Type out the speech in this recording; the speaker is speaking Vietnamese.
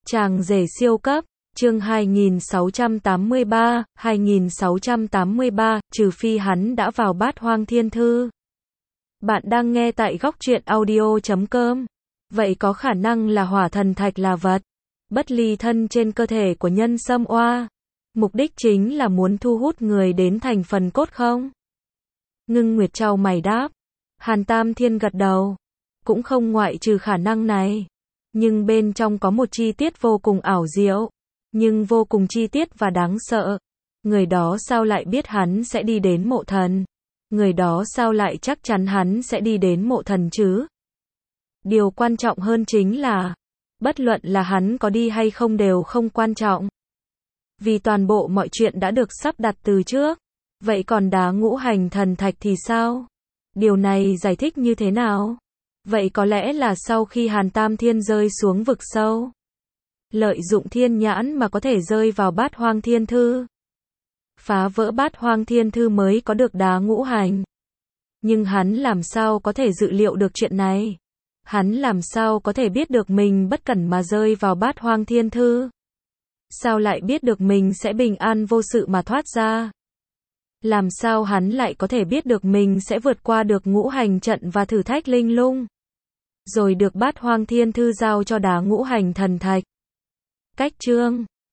Chàng rể siêu cấp, chương 2683, trừ phi hắn đã vào Bát Hoang Thiên Thư. Bạn đang nghe tại góc truyện audio.com. Vậy có khả năng là hỏa thần thạch là vật bất ly thân trên cơ thể của nhân sâm oa. Mục đích chính là muốn thu hút người đến thành phần cốt không? Ngưng Nguyệt chau mày đáp. Hàn Tam Thiên gật đầu. Cũng không ngoại trừ khả năng này. Nhưng bên trong có một chi tiết vô cùng ảo diệu, nhưng vô cùng chi tiết và đáng sợ. Người đó sao lại biết hắn sẽ đi đến mộ thần? Người đó sao lại chắc chắn hắn sẽ đi đến mộ thần chứ? Điều quan trọng hơn chính là, bất luận là hắn có đi hay không đều không quan trọng. Vì toàn bộ mọi chuyện đã được sắp đặt từ trước. Vậy còn đá ngũ hành thần thạch thì sao? Điều này giải thích như thế nào? Vậy có lẽ là sau khi Hàn Tam Thiên rơi xuống vực sâu, lợi dụng thiên nhãn mà có thể rơi vào Bát Hoang Thiên Thư, phá vỡ Bát Hoang Thiên Thư mới có được đá ngũ hành. Nhưng hắn làm sao có thể dự liệu được chuyện này? Hắn làm sao có thể biết được mình bất cẩn mà rơi vào Bát Hoang Thiên Thư? Sao lại biết được mình sẽ bình an vô sự mà thoát ra? Làm sao hắn lại có thể biết được mình sẽ vượt qua được ngũ hành trận và thử thách linh lung, rồi được Bát Hoang Thiên Thư giao cho đá ngũ hành thần thạch? Cách chương